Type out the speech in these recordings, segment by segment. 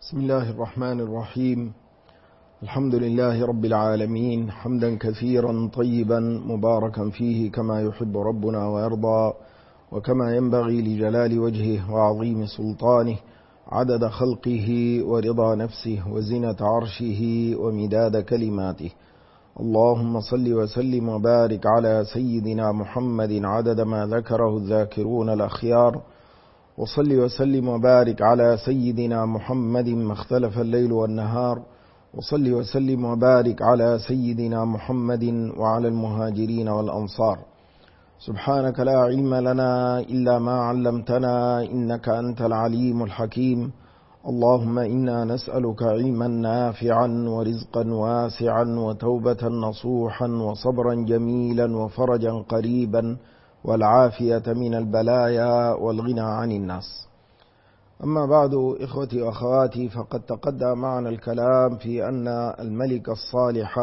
بسم الله الرحمن الرحيم. الحمد لله رب العالمين، حمدا كثيرا طيبا مباركا فيه كما يحب ربنا ويرضى، وكما ينبغي لجلال وجهه وعظيم سلطانه، عدد خلقه ورضا نفسه وزنة عرشه ومداد كلماته. اللهم صل وسلم وبارك على سيدنا محمد عدد ما ذكره الذاكرون الأخيار، وصل وسلم وبارك على سيدنا محمد ما اختلف الليل والنهار، وصل وسلم وبارك على سيدنا محمد وعلى المهاجرين والأنصار. سبحانك لا علم لنا إلا ما علمتنا إنك أنت العليم الحكيم. اللهم إنا نسألك علما نافعا ورزقا واسعا وتوبة نصوحا وصبرا جميلا وفرجا قريبا والعافية من البلايا والغنى عن الناس. أما بعد، إخوتي وأخواتي، فقد تقدم معنا الكلام في أن الملك الصالح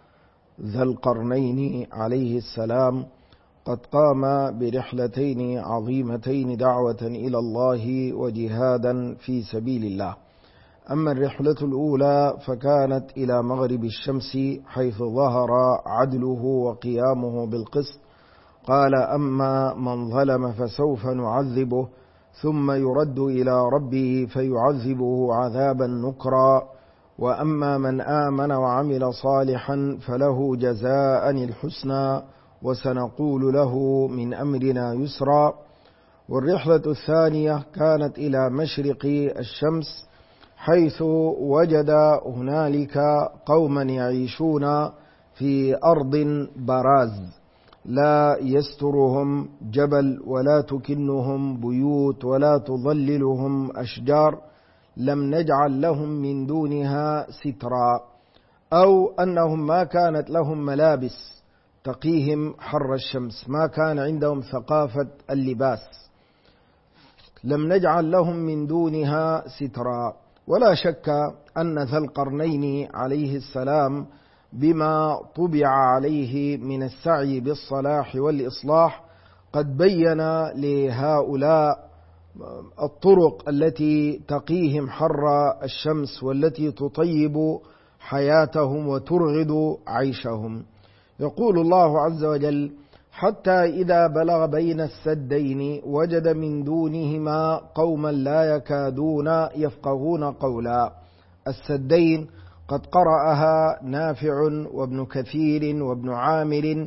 ذا القرنين عليه السلام قد قام برحلتين عظيمتين، دعوة إلى الله وجهادا في سبيل الله. أما الرحلة الأولى فكانت إلى مغرب الشمس حيث ظهر عدله وقيامه بالقسط. قال: أما من ظلم فسوف نعذبه ثم يرد إلى ربه فيعذبه عذابا نكرا، وأما من آمن وعمل صالحا فله جزاء الحسنى وسنقول له من أمرنا يسرا. والرحلة الثانية كانت إلى مشرق الشمس حيث وجد هنالك قوما يعيشون في أرض براز، لا يسترهم جبل ولا تكنهم بيوت ولا تظللهم أشجار، لم نجعل لهم من دونها سترا، أو أنهم ما كانت لهم ملابس تقيهم حر الشمس، ما كان عندهم ثقافة اللباس، لم نجعل لهم من دونها سترا. ولا شك أن ذا القرنين عليه السلام بما طبع عليه من السعي بالصلاح والإصلاح قد بين لهؤلاء الطرق التي تقيهم حر الشمس والتي تطيب حياتهم وترغد عيشهم. يقول الله عز وجل: حتى إذا بلغ بين السدين وجد من دونهما قوما لا يكادون يفقهون قولا. السدين قد قرأها نافع وابن كثير وابن عامر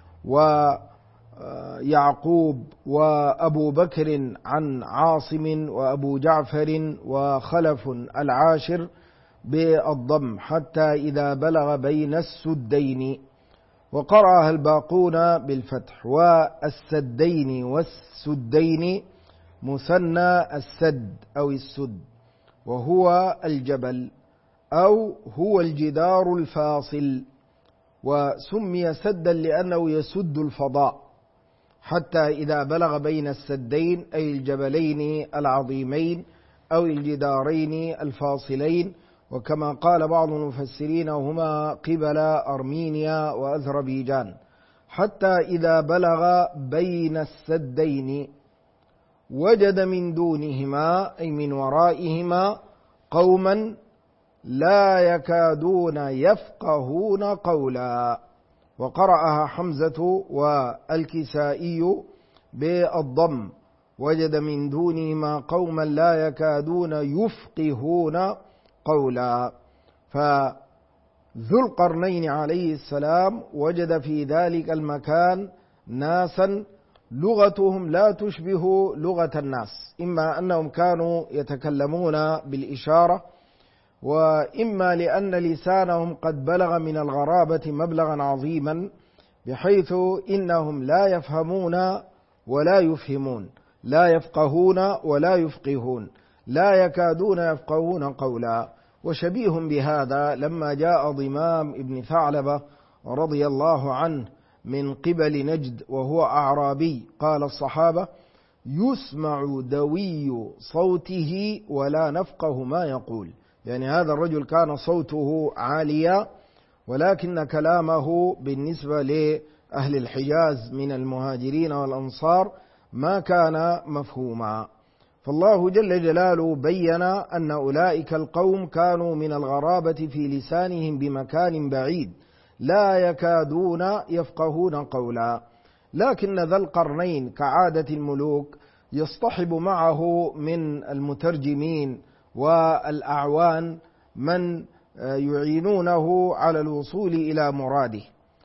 ويعقوب وأبو بكر عن عاصم وأبو جعفر وخلف العاشر بالضم، حتى إذا بلغ بين السدين، وقرأها الباقون بالفتح. والسدين والسدين مثنى السد أو السد، وهو الجبل أو هو الجدار الفاصل، وسمي سدا لأنه يسد الفضاء. حتى إذا بلغ بين السدين أي الجبلين العظيمين أو الجدارين الفاصلين، وكما قال بعض المفسرين هما قبل أرمينيا وأذربيجان. حتى إذا بلغ بين السدين وجد من دونهما أي من ورائهما قوما لا يكادون يفقهون قولا، وقرأها حمزة والكسائي بالضم: وجد من دونهما قوما لا يكادون يفقهون قولا. فذو القرنين عليه السلام وجد في ذلك المكان ناسا لغتهم لا تشبه لغة الناس، إما أنهم كانوا يتكلمون بالإشارة، وإما لأن لسانهم قد بلغ من الغرابة مبلغا عظيما، بحيث إنهم لا يفهمون ولا يفهمون، لا يفقهون ولا يفقهون، لا يكادون يفقهون قولا. وشبيه بهذا لما جاء ضمام ابن ثعلبة رضي الله عنه من قبل نجد وهو أعرابي، قال الصحابة: يسمع دوي صوته ولا نفقه ما يقول. يعني هذا الرجل كان صوته عاليا، ولكن كلامه بالنسبة لأهل الحجاز من المهاجرين والأنصار ما كان مفهوما. فالله جل جلاله بين أن أولئك القوم كانوا من الغرابة في لسانهم بمكان بعيد لا يكادون يفقهون قولا، لكن ذا القرنين كعادة الملوك يصطحب معه من المترجمين والأعوان من يعينونه على الوصول إلى مراده،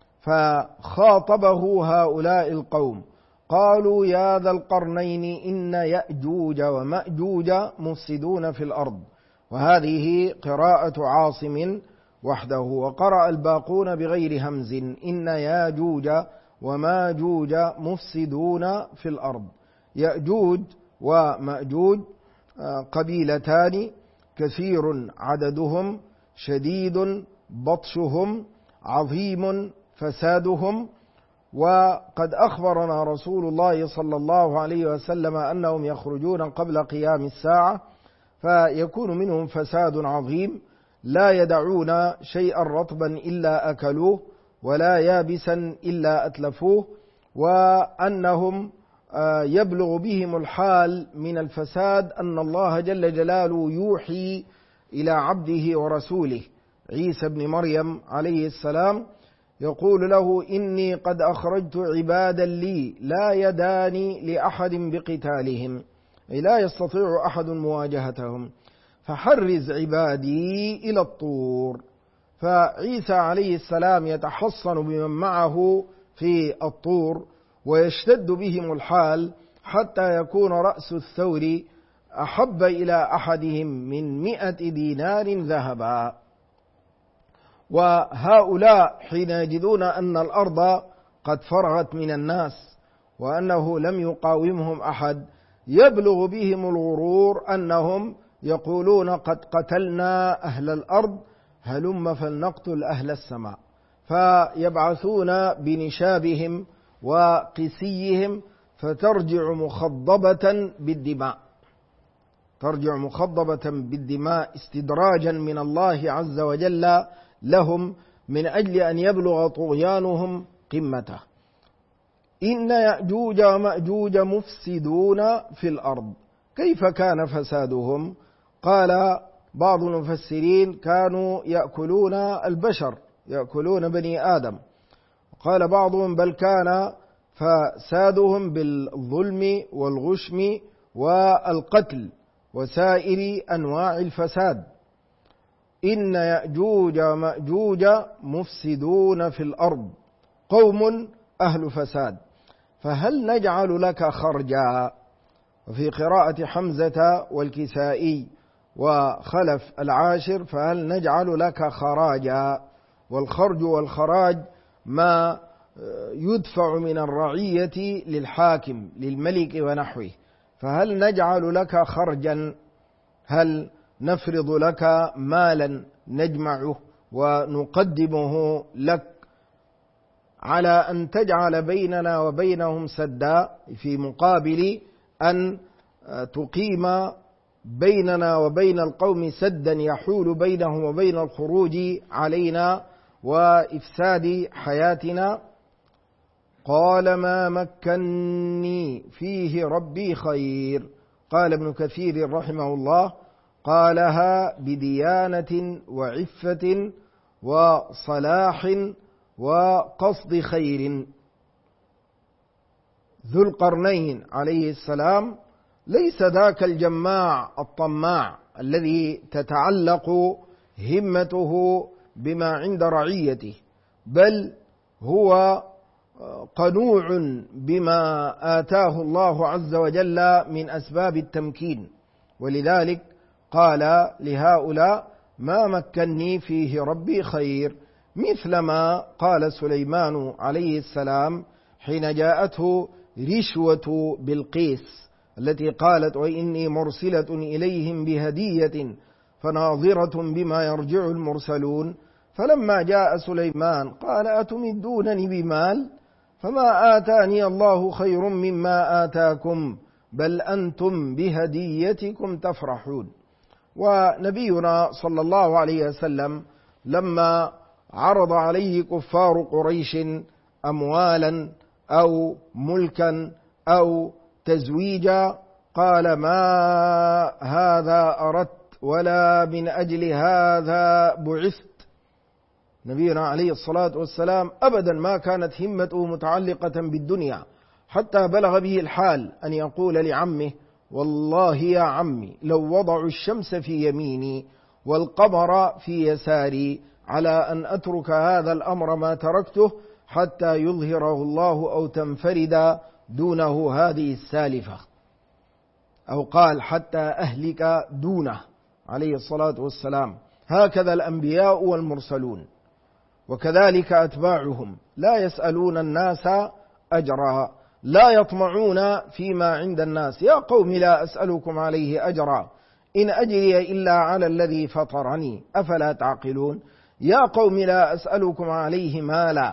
فخاطبه هؤلاء القوم قالوا يا ذا القرنين إن يأجوج ومأجوج مفسدون في الأرض، وهذه قراءة عاصم وحده، وقرأ الباقون بغير همز إن ياجوج وماجوج مفسدون في الأرض. يأجوج ومأجوج قبيلتان كثير عددهم، شديد بطشهم، عظيم فسادهم، وقد أخبرنا رسول الله صلى الله عليه وسلم أنهم يخرجون قبل قيام الساعة، فيكون منهم فساد عظيم، لا يدعون شيئا رطبا إلا أكلوه ولا يابسا إلا أتلفوه، وأنهم يبلغ بهم الحال من الفساد أن الله جل جلاله يوحي إلى عبده ورسوله عيسى بن مريم عليه السلام يقول له إني قد أخرجت عبادا لي لا يداني لأحد بقتالهم، أي لا يستطيع أحد مواجهتهم، فحرز عبادي إلى الطور. فعيسى عليه السلام يتحصن بمن معه في الطور ويشتد بهم الحال حتى يكون رأس الثور أحب إلى أحدهم من 100 دينار ذهبا. وهؤلاء حين يجدون أن الأرض قد فرغت من الناس وأنه لم يقاومهم أحد يبلغ بهم الغرور أنهم يقولون قد قتلنا أهل الأرض هلم فلنقتل أهل السماء، فيبعثون بنشابهم وقسيهم فترجع مخضبة بالدماء، ترجع مخضبة بالدماء استدراجا من الله عز وجل لهم من أجل أن يبلغ طغيانهم قمته. إن يأجوج ومأجوج مفسدون في الأرض. كيف كان فسادهم؟ قال بعض المفسرين كانوا يأكلون البشر، يأكلون بني آدم. قال بعضهم بل كان فسادهم بالظلم والغشم والقتل وسائر أنواع الفساد. إن يأجوج ومأجوج مفسدون في الأرض قوم أهل فساد فهل نجعل لك خرجا؟ وفي قراءة حمزة والكسائي وخلف العاشر فهل نجعل لك خراجا، والخرج والخراج ما يدفع من الرعية للحاكم للملك ونحوه، فهل نجعل لك خرجا، هل نفرض لك مالا نجمعه ونقدمه لك على أن تجعل بيننا وبينهم سدا في مقابل أن تقيم بيننا وبين القوم سدا يحول بينهم وبين الخروج علينا وإفساد حياتنا؟ قال ما مكني فيه ربي خير. قال ابن كثير رحمه الله قالها بديانة وعفة وصلاح وقصد خير. ذو القرنين عليه السلام ليس ذاك الجماع الطماع الذي تتعلق همته بما عند رعيته، بل هو قنوع بما آتاه الله عز وجل من أسباب التمكين، ولذلك قال لهؤلاء ما مكني فيه ربي خير، مثلما قال سليمان عليه السلام حين جاءته رشوة بلقيس التي قالت وإني مرسلة إليهم بهدية فناظرة بما يرجع المرسلون، فلما جاء سليمان قال أتمدونني بمال فما آتاني الله خير مما آتاكم بل أنتم بهديتكم تفرحون. ونبينا صلى الله عليه وسلم لما عرض عليه كفار قريش أموالا أو ملكا أو تزويجا قال ما هذا أردت ولا من أجل هذا بعثت. نبينا عليه الصلاة والسلام أبدا ما كانت همته متعلقة بالدنيا، حتى بلغ به الحال أن يقول لعمه والله يا عمي لو وضعوا الشمس في يميني والقمر في يساري على أن أترك هذا الأمر ما تركته حتى يظهره الله أو تنفرد دونه هذه السالفة، أو قال حتى أهلك دونه عليه الصلاة والسلام. هكذا الأنبياء والمرسلون، وكذلك أتباعهم لا يسألون الناس أجرا، لا يطمعون فيما عند الناس. يا قوم لا أسألكم عليه أجرا إن أجري إلا على الذي فطرني أفلا تعقلون. يا قوم لا أسألكم عليه مالا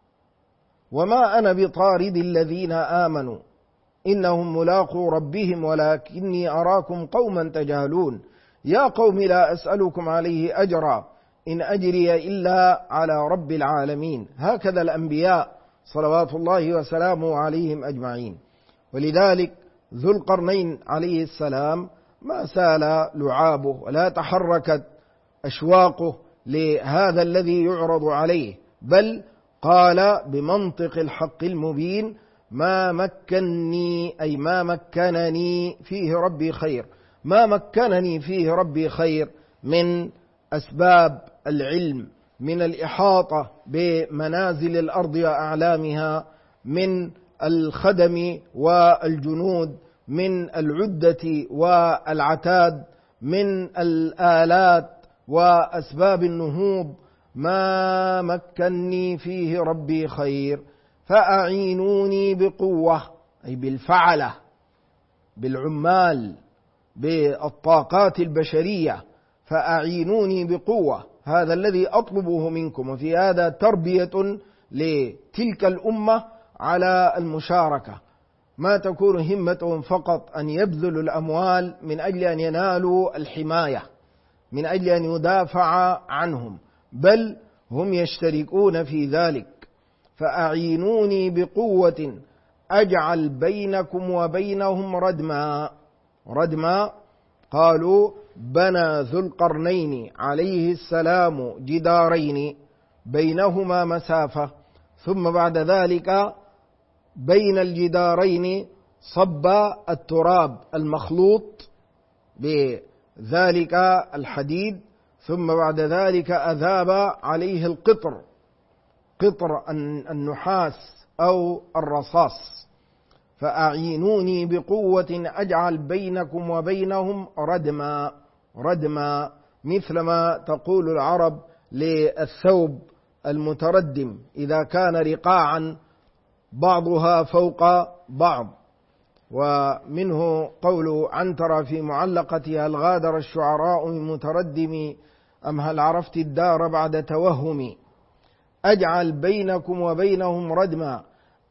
وما أنا بطارد الذين آمنوا إنهم ملاقو ربهم ولكني أراكم قوما تجهلون. يا قوم لا أسألكم عليه أجرا إن أجري إلا على رب العالمين. هكذا الأنبياء صلوات الله وسلامه عليهم أجمعين. ولذلك ذو القرنين عليه السلام ما سال لعابه ولا تحركت أشواقه لهذا الذي يعرض عليه، بل قال بمنطق الحق المبين ما مكنني أي ما مكنني فيه ربي خير. ما مكنني فيه ربي خير من أسباب العلم، من الإحاطة بمنازل الأرض وأعلامها، من الخدم والجنود، من العدة والعتاد، من الآلات وأسباب النهوض. ما مكنني فيه ربي خير فأعينوني بقوة أي بالفعلة، بالعمال، بالطاقات البشرية. فأعينوني بقوة، هذا الذي أطلبه منكم. وفي هذا تربية لتلك الأمة على المشاركة. ما تكون همتهم فقط أن يبذلوا الأموال من أجل أن ينالوا الحماية، من أجل أن يدافع عنهم، بل هم يشتركون في ذلك. فأعينوني بقوة أجعل بينكم وبينهم ردما. ردما قالوا بنى ذو القرنين عليه السلام جدارين بينهما مسافة، ثم بعد ذلك بين الجدارين صب التراب المخلوط بذلك الحديد، ثم بعد ذلك أذاب عليه القطر، قطر النحاس أو الرصاص. فأعينوني بقوة أجعل بينكم وبينهم ردما. ردما مثل ما تقول العرب للثوب المتردم إذا كان رقاعا بعضها فوق بعض. ومنه قول عنترة في معلقتها هل غادر الشعراء من متردم أم هل عرفت الدار بعد توهمي. أجعل بينكم وبينهم ردما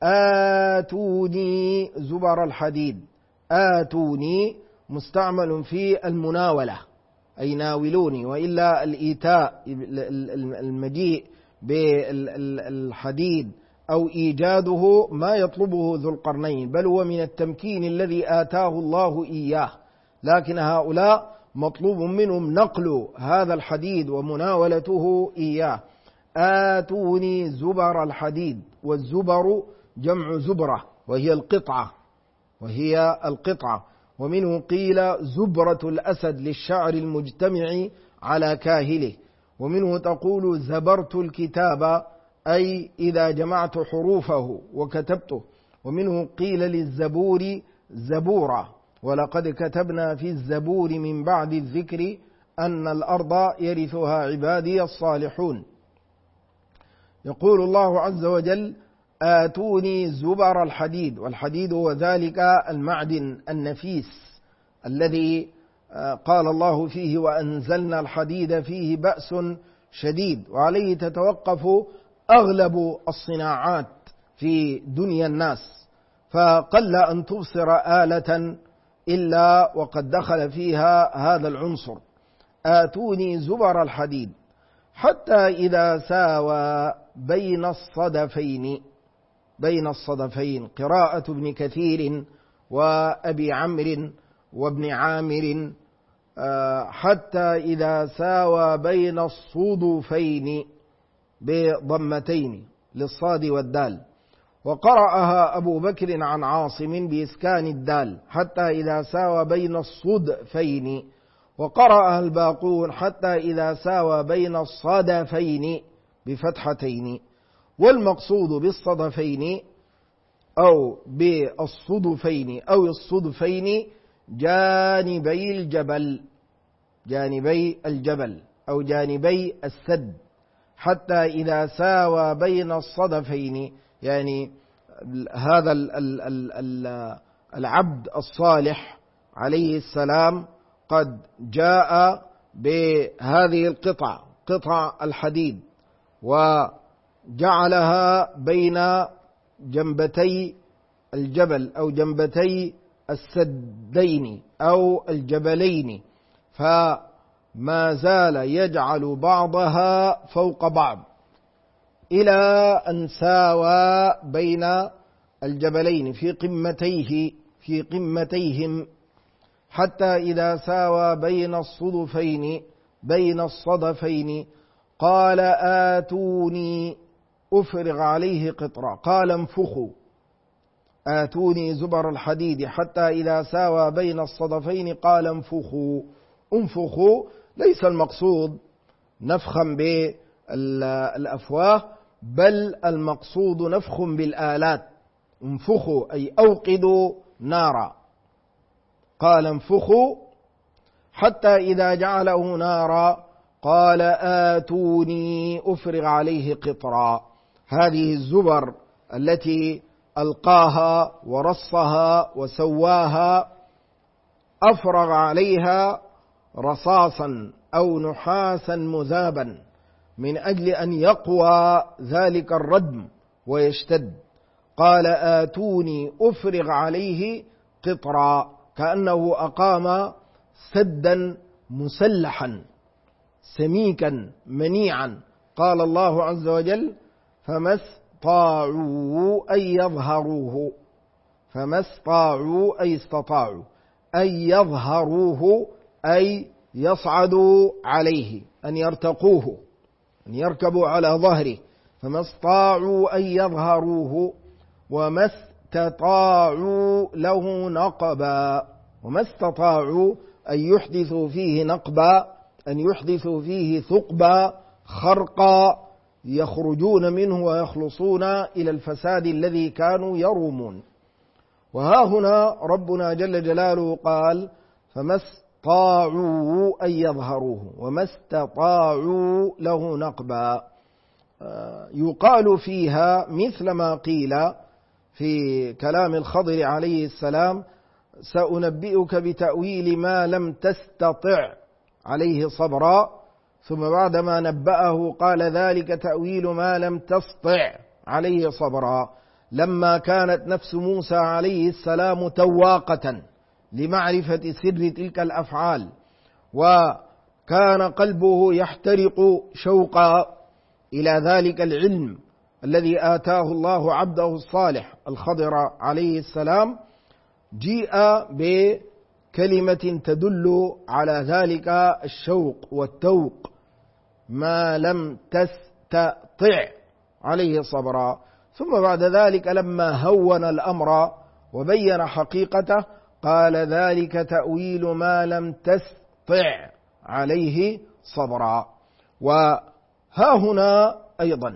آتوني زبر الحديد. آتوني مستعمل في المناولة أي ناولوني، وإلا الإيتاء المجيء بالحديد أو إيجاده ما يطلبه ذو القرنين، بل هو من التمكين الذي آتاه الله إياه. لكن هؤلاء مطلوب منهم نقل هذا الحديد ومناولته إياه. آتوني زبر الحديد، والزبر جمع زبرة وهي القطعة. ومنه قيل زبرة الأسد للشعر المجتمع على كاهله. ومنه تقول زبرت الكتاب أي إذا جمعت حروفه وكتبته. ومنه قيل للزبور زبورا ولقد كتبنا في الزبور من بعد الذكر أن الأرض يرثها عبادي الصالحون. يقول الله عز وجل آتوني زبر الحديد، والحديد هو ذلك المعدن النفيس الذي قال الله فيه وأنزلنا الحديد فيه بأس شديد، وعليه تتوقف أغلب الصناعات في دنيا الناس، فقل أن تبصر آلة إلا وقد دخل فيها هذا العنصر. آتوني زبر الحديد حتى إذا ساوى بين الصدفين قراءة ابن كثير وأبي عمرو وابن عامر حتى إذا ساوى بين الصدفين بضمتين للصاد والدال. وقرأها أبو بكر عن عاصم بإسكان الدال حتى إذا ساوى بين الصدفين. وقرأها الباقون حتى إذا ساوى بين الصدفين بفتحتين. والمقصود بالصدفين أو بالصدفين أو الصدفين جانبي الجبل أو جانبي السد، حتى إذا ساوى بين الصدفين، يعني هذا العبد الصالح عليه السلام قد جاء بهذه قطع الحديد وجعلها بين جنبتي الجبل أو جنبتي السدين أو الجبلين، فما زال يجعل بعضها فوق بعض إلى أن ساوى بين الجبلين في قمتيهم، حتى إذا ساوى بين الصدفين قال آتوني أفرغ عليه قطرا، قال انفخوا آتوني زبر الحديد، حتى إذا ساوى بين الصدفين قال انفخوا. ليس المقصود نفخا بالأفواه، بل المقصود نفخ بالآلات. انفخوا أي أوقدوا نارا، قال انفخوا حتى إذا جعله نارا قال آتوني أفرغ عليه قطرا. هذه الزبر التي ألقاها ورصها وسواها أفرغ عليها رصاصا أو نحاسا مذابا من أجل أن يقوى ذلك الردم ويشتد. قال آتوني أفرغ عليه قطرا، كأنه أقام سدا مسلحا سميكا منيعا. قال الله عز وجل فما استطاعوا أن يظهروه أي يصعدوا عليه، أن يرتقوه، أن يركبوا على ظهره. فما استطاعوا أن يظهروه وما استطاعوا له نقبا. وما استطاعوا أن يحدثوا فيه نقبا، أن يحدثوا فيه ثقبا خرقا يخرجون منه ويخلصون إلى الفساد الذي كانوا يرومون. وها هنا ربنا جل جلاله قال فما استطاعوا أن يظهروه وما استطاعوا له نقبا. يقال فيها مثل ما قيل في كلام الخضر عليه السلام سأنبئك بتأويل ما لم تستطع عليه صبرا، ثم بعدما نبأه قال ذلك تأويل ما لم تستطع عليه صبرا. لما كانت نفس موسى عليه السلام تواقة لمعرفة سر تلك الأفعال، وكان قلبه يحترق شوقا إلى ذلك العلم الذي آتاه الله عبده الصالح الخضر عليه السلام، جيء بكلمة تدل على ذلك الشوق والتوق، ما لم تستطع عليه صبرا. ثم بعد ذلك لما هون الأمر وبين حقيقته قال ذلك تأويل ما لم تستطع عليه صبرا. وها هنا أيضا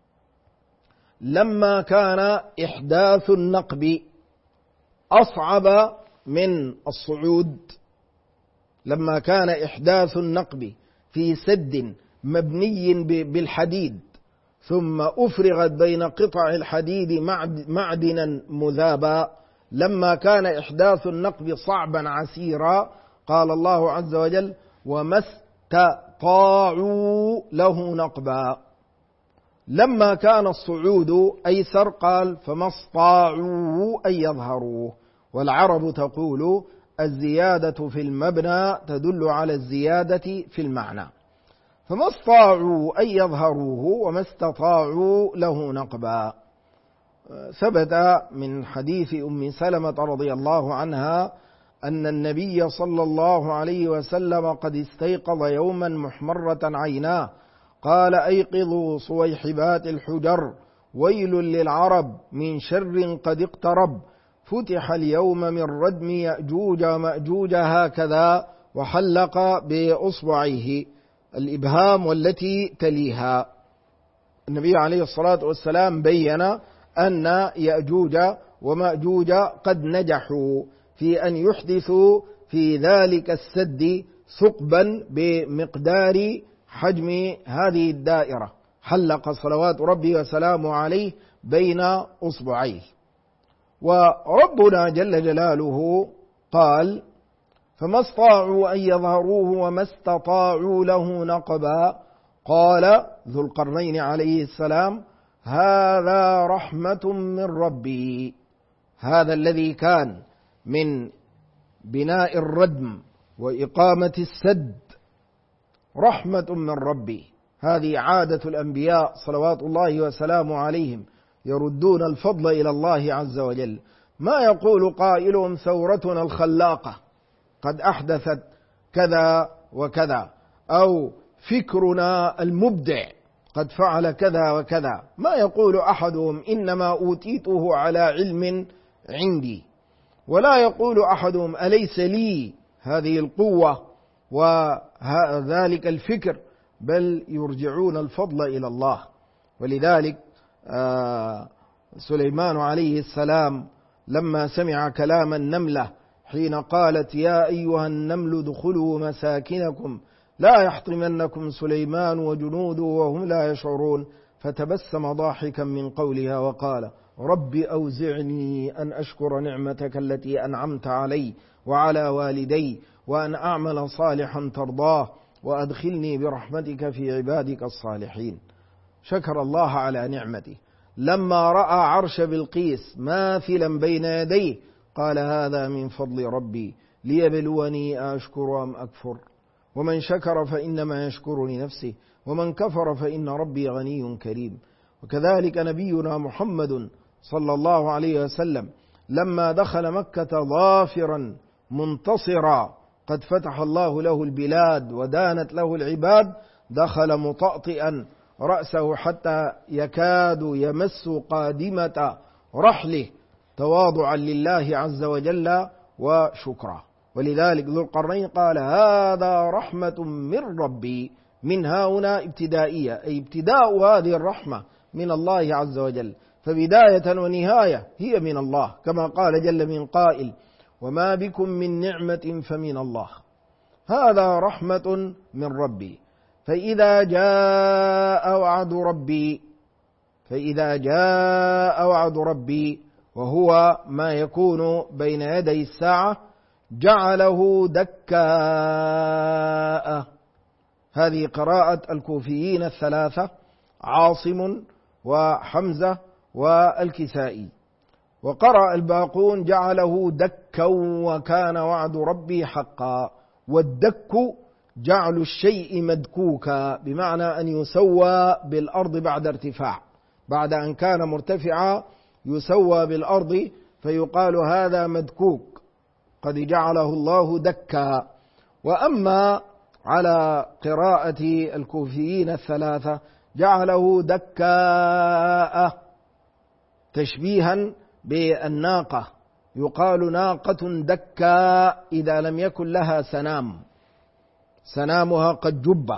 لما كان إحداث النقب أصعب من الصعود، لما كان إحداث النقب في سد مبني بالحديد ثم أفرغت بين قطع الحديد معدنا مذابا، لما كان إحداث النقب صعبا عسيرا قال الله عز وجل وما استطاعوا له نقبا. لما كان الصعود أيسر قال فما استطاعوا أن يظهروه. والعرب تقول الزيادة في المبنى تدل على الزيادة في المعنى، فما استطاعوا أن يظهروه وما استطاعوا له نقبا. ثبت من حديث أم سلمة رضي الله عنها أن النبي صلى الله عليه وسلم قد استيقظ يوما محمرة عيناه، قال: أيقظوا صويحبات الحجر، ويل للعرب من شر قد اقترب، فتح اليوم من ردم يأجوج ومأجوج هكذا، وحلق بأصبعيه الإبهام والتي تليها. النبي عليه الصلاة والسلام بين أن يأجوج ومأجوج قد نجحوا في أن يحدثوا في ذلك السد ثقبا بمقدار حجم هذه الدائرة، حلق صلوات ربي وسلامه عليه بين أصبعيه. وربنا جل جلاله قال: فما استطاعوا أن يظهروه وما استطاعوا له نقبا. قال ذو القرنين عليه السلام: هذا رحمة من ربي. هذا الذي كان من بناء الردم وإقامة السد رحمة من ربي. هذه عادة الأنبياء صلوات الله وسلامه عليهم، يردون الفضل إلى الله عز وجل. ما يقول قائلهم: ثورتنا الخلاقة قد أحدثت كذا وكذا، أو فكرنا المبدع قد فعل كذا وكذا. ما يقول أحدهم: إنما أوتيته على علم عندي. ولا يقول أحدهم: أليس لي هذه القوة وذلك الفكر، بل يرجعون الفضل إلى الله. ولذلك سليمان عليه السلام لما سمع كلام النملة حين قالت: يا أيها النمل ادخلوا مساكنكم لا يحطمنكم سليمان وجنوده وهم لا يشعرون، فتبسم ضاحكا من قولها وقال: رب أوزعني أن أشكر نعمتك التي أنعمت علي وعلى والدي، وأن أعمل صالحا ترضاه، وأدخلني برحمتك في عبادك الصالحين. شكر الله على نعمته. لما رأى عرش بلقيس ماثلا بين يديه قال: هذا من فضل ربي ليبلوني أشكر أم أكفر، ومن شكر فإنما يشكر لنفسه، ومن كفر فإن ربي غني كريم. وكذلك نبينا محمد صلى الله عليه وسلم لما دخل مكة ظافرا منتصرا، قد فتح الله له البلاد ودانت له العباد، دخل مطأطئا رأسه حتى يكاد يمس قادمة رحله تواضعا لله عز وجل وشكرا. ولذلك ذو القرنين قال: هذا رحمة من ربي. من هنا ابتدائية، أي ابتداء هذه الرحمة من الله عز وجل، فبداية ونهاية هي من الله، كما قال جل من قائل: وما بكم من نعمة فمن الله. هذا رحمة من ربي. فإذا جاء وعد ربي وهو ما يكون بين يدي الساعة جعله دكاء. هذه قراءة الكوفيين الثلاثة: عاصم وحمزة والكسائي. وقرأ الباقون: جعله دكا وكان وعد ربي حقا. والدك جعل الشيء مدكوكا، بمعنى أن يسوى بالأرض بعد ارتفاع، بعد أن كان مرتفعا يسوى بالأرض، فيقال هذا مدكوك، قد جعله الله دكا. وأما على قراءة الكوفيين الثلاثة جعله دكاء، تشبيها بالناقة، يقال ناقة دكاء إذا لم يكن لها سنامها قد جب.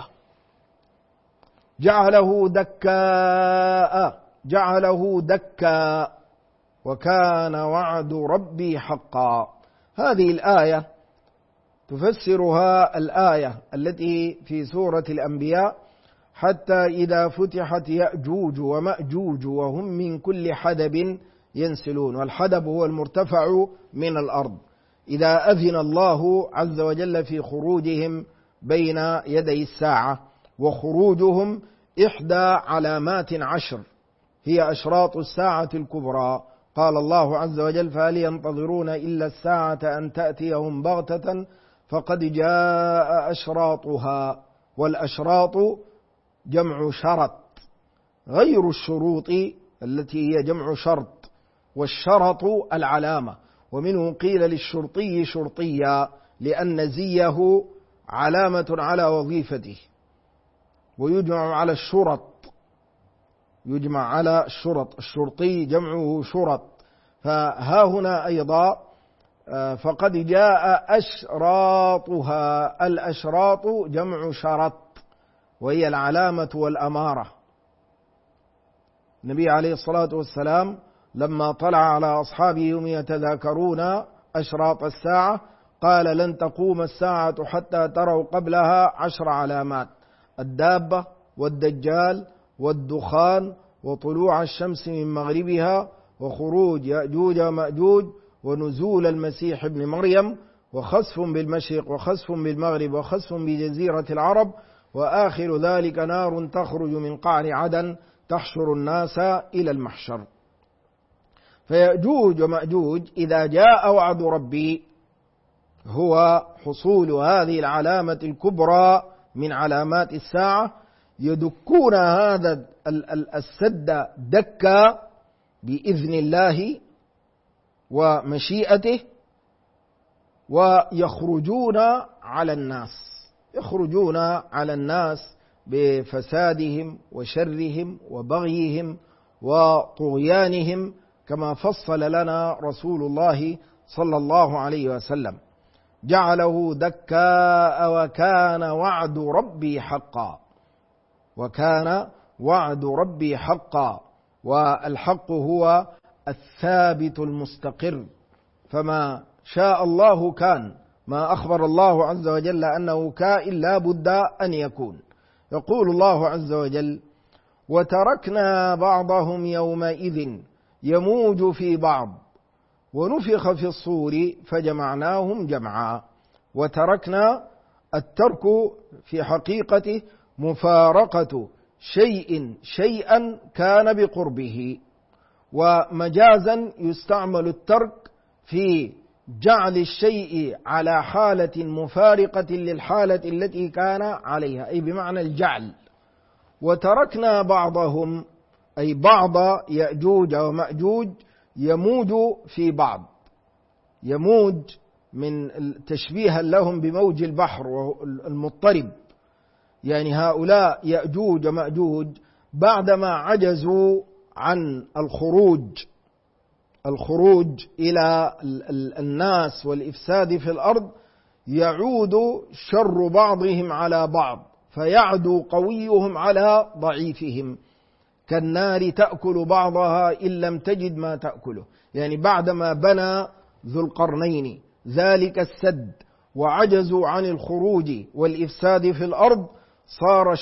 جعله دكا وكان وعد ربي حقا. هذه الآية تفسرها الآية التي في سورة الأنبياء: حتى إذا فتحت يأجوج ومأجوج وهم من كل حدب ينسلون. والحدب هو المرتفع من الأرض. إذا أذن الله عز وجل في خروجهم بين يدي الساعة، وخروجهم 11 علامات هي أشراط الساعة الكبرى. قال الله عز وجل: فهل ينتظرون إلا الساعة أن تأتيهم بغتة فقد جاء أشراطها. والأشراط جمع شرط، غير الشروط التي هي جمع شرط. والشرط العلامة، ومنه قيل للشرطي شرطيا لأن زيه علامة على وظيفته، ويجمع على الشرط، يجمع على الشرط، الشرطي جمعه شرط. فها هنا أيضا فقد جاء أشراطها، الأشراط جمع شرط وهي العلامة والأمارة. النبي عليه الصلاة والسلام لما طلع على أصحابه هم يتذاكرون أشراط الساعة قال: لن تقوم الساعة حتى تروا قبلها 10 علامات: الدابة والدجال والدخان وطلوع الشمس من مغربها وخروج يأجوج ومأجوج ونزول المسيح ابن مريم وخسف بالمشرق وخسف بالمغرب وخسف بجزيرة العرب، وآخر ذلك نار تخرج من قعر عدن تحشر الناس إلى المحشر. فيأجوج ومأجوج إذا جاء وعد ربي هو حصول هذه العلامة الكبرى من علامات الساعة، يدكون هذا السد دكا بإذن الله ومشيئته، ويخرجون على الناس، يخرجون على الناس بفسادهم وشرهم وبغيهم وطغيانهم، كما فصل لنا رسول الله صلى الله عليه وسلم: جعله دكاء وكان وعد ربي حقا، وكان وعد ربي حقا. والحق هو الثابت المستقر، فما شاء الله كان، ما أخبر الله عز وجل أنه كائن لا بد أن يكون. يقول الله عز وجل: وتركنا بعضهم يومئذ يموج في بعض ونفخ في الصور فجمعناهم جمعا. وتركنا، الترك في حقيقته مفارقة شيء شيئا كان بقربه، ومجازا يستعمل الترك في جعل الشيء على حالة مفارقة للحالة التي كان عليها، أي بمعنى الجعل. وتركنا بعضهم أي بعض يأجوج ومأجوج يموج في بعض، يموج من تشبيها لهم بموج البحر المضطرب، يعني هؤلاء يأجوج ومأجوج بعدما عجزوا عن الخروج إلى الناس والإفساد في الأرض، يعود شر بعضهم على بعض، فيعدو قويهم على ضعيفهم، كالنار تأكل بعضها إن لم تجد ما تأكله. يعني بعدما بنى ذو القرنين ذلك السد وعجزوا عن الخروج والإفساد في الأرض، صار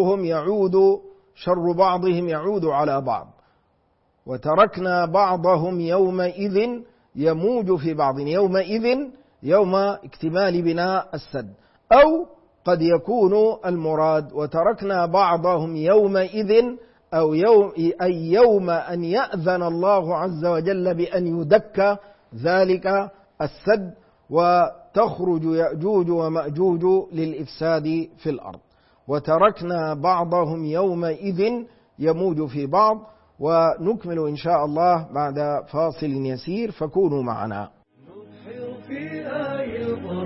شر بعضهم يعود على بعض. وتركنا بعضهم يومئذ يموج في بعض، يومئذ يوم اكتمال بناء السد، أو قد يكون المراد وتركنا بعضهم يومئذ أو يوم أن يأذن الله عز وجل بأن يدك ذلك السد وتخرج يأجوج ومأجوج للإفساد في الأرض. وتركنا بعضهم يومئذ يموج في بعض. ونكمل إن شاء الله بعد فاصل يسير، فكونوا معنا. نبحر في آي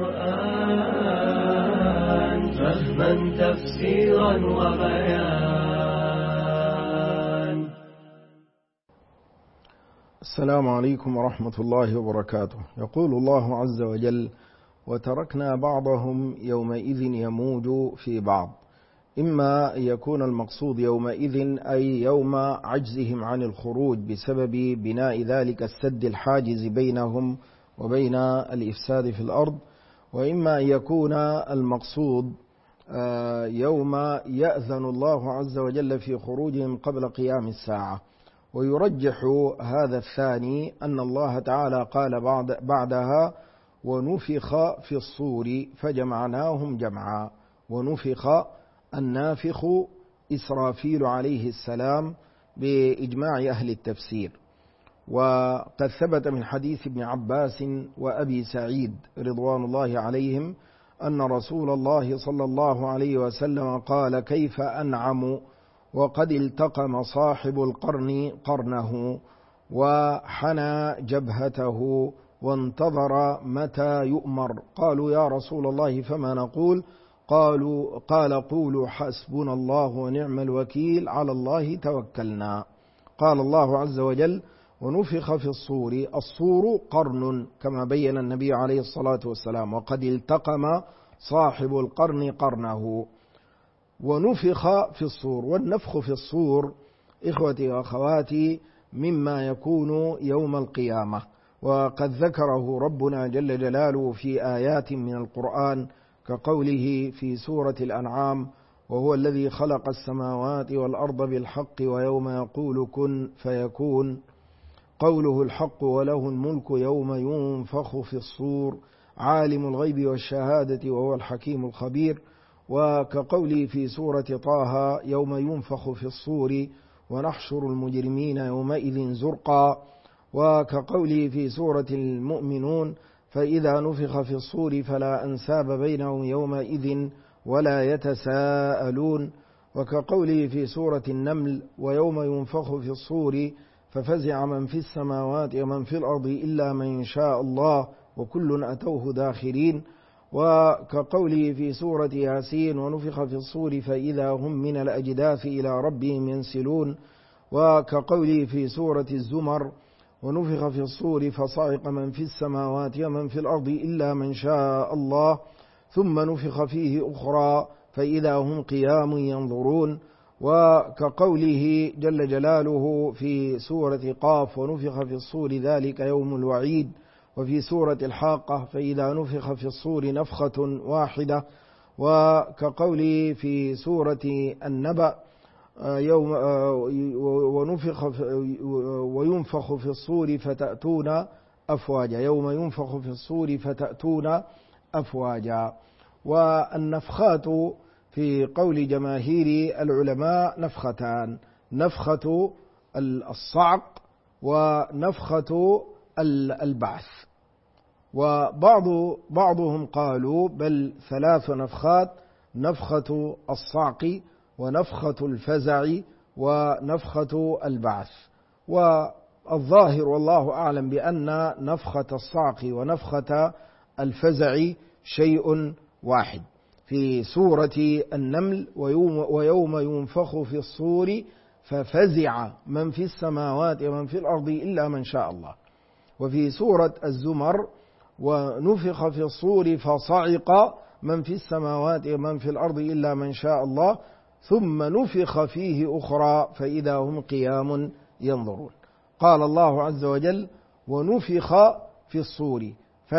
القرآن فهما تفسيرا وبيان. السلام عليكم ورحمة الله وبركاته. يقول الله عز وجل: وتركنا بعضهم يومئذ يموج في بعض. إما أن يكون المقصود يومئذ أي يوم عجزهم عن الخروج بسبب بناء ذلك السد الحاجز بينهم وبين الإفساد في الأرض، وإما أن يكون المقصود يوم يأذن الله عز وجل في خروجهم قبل قيام الساعة. ويرجح هذا الثاني، أن الله تعالى قال بعدها: ونفخ في الصور فجمعناهم جمعا. ونفخ، النافخ إسرافيل عليه السلام بإجماع أهل التفسير. وقد ثبت من حديث ابن عباس وأبي سعيد رضوان الله عليهم أن رسول الله صلى الله عليه وسلم قال: كيف أنعم وقد التقم صاحب القرن قرنه وحنى جبهته وانتظر متى يؤمر. قالوا يا رسول الله فما نقول؟ قال قولوا حسبنا الله ونعم الوكيل على الله توكلنا. قال الله عز وجل ونفخ في الصور. الصور قرن كما بين النبي عليه الصلاة والسلام، وقد التقم صاحب القرن قرنه. ونفخ في الصور. والنفخ في الصور إخوتي وأخواتي مما يكون يوم القيامة، وقد ذكره ربنا جل جلاله في آيات من القرآن كقوله في سورة الأنعام وهو الذي خلق السماوات والأرض بالحق ويوم يقول كن فيكون قوله الحق وله الملك يوم ينفخ في الصور عالم الغيب والشهادة وهو الحكيم الخبير. وكقوله في سورة طه يوم ينفخ في الصور ونحشر المجرمين يومئذ زرقا. وكقوله في سورة المؤمنون فإذا نفخ في الصور فلا أنساب بينهم يومئذ ولا يتساءلون. وكقوله في سورة النمل ويوم ينفخ في الصور ففزع من في السماوات ومن في الأرض إلا من شاء الله وكل أتوه داخرين. وكقوله في سورة ياسين ونفخ في الصور فإذا هم من الأجداث إلى ربهم ينسلون. وكقوله في سورة الزمر ونفخ في الصور فصعق من في السماوات ومن في الأرض إلا من شاء الله ثم نفخ فيه أخرى فإذا هم قيام ينظرون. وكقوله جل جلاله في سورة قاف ونفخ في الصور ذلك يوم الوعيد. وفي سورة الحاقة فإذا نفخ في الصور نفخة واحدة. وكقوله في سورة النبأ يوم وينفخ في الصور فتأتون أفواجا يوم ينفخ في الصور فتأتون أفواجا. والنفخات في قول جماهير العلماء نفختان: نفخة الصعق ونفخة البعث. وبعضهم قالوا بل 3 نفخات: نفخة الصعق ونفخة الفزع ونفخة البعث. والظاهر والله أعلم بأن نفخة الصعق ونفخة الفزع شيء واحد. في سورة النمل ويوم ينفخ في الصور ففزع من في السماوات ومن في الأرض إلا من شاء الله. وفي سورة الزمر ونفخ في الصور فصعق من في السماوات ومن في الأرض إلا من شاء الله ثم نفخ فيه أخرى فإذا هم قيام ينظرون. قال الله عز وجل ونفخ في الصور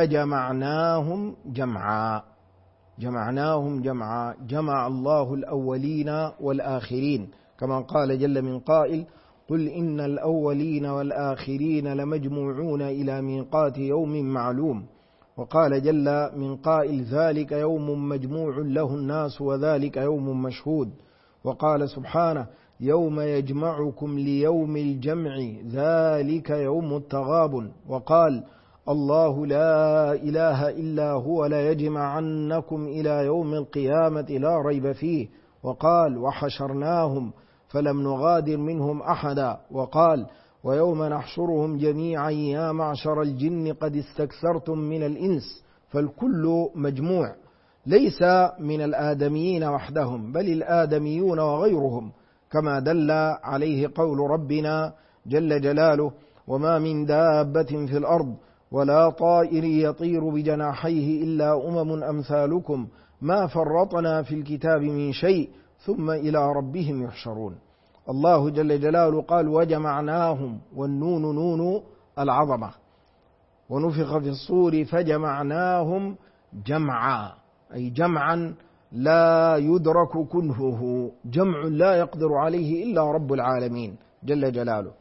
فجمعناهم جمعا. جمعناهم جمعا، جمع الله الأولين والآخرين كما قال جل من قائل قل إن الأولين والآخرين لمجموعون إلى ميقات يوم معلوم. وقال جل من قائل ذلك يوم مجموع له الناس وذلك يوم مشهود. وقال سبحانه يوم يجمعكم ليوم الجمع ذلك يوم التغابن. وقال الله لا إله إلا هو ليجمعنكم إلى يوم القيامة لا ريب فيه. وقال وحشرناهم فلم نغادر منهم أحدا. وقال ويوم نحشرهم جميعا يا معشر الجن قد استكثرتم من الإنس. فالكل مجموع ليس من الآدميين وحدهم بل الآدميون وغيرهم كما دل عليه قول ربنا جل جلاله وما من دابة في الأرض ولا طائر يطير بجناحيه إلا أمم أمثالكم ما فرطنا في الكتاب من شيء ثم إلى ربهم يحشرون. الله جل جلاله قال وجمعناهم والنون نون العظمة ونفخ في الصور فجمعناهم جمعا أي جمعا لا يدرك كنهه، جمع لا يقدر عليه إلا رب العالمين جل جلاله.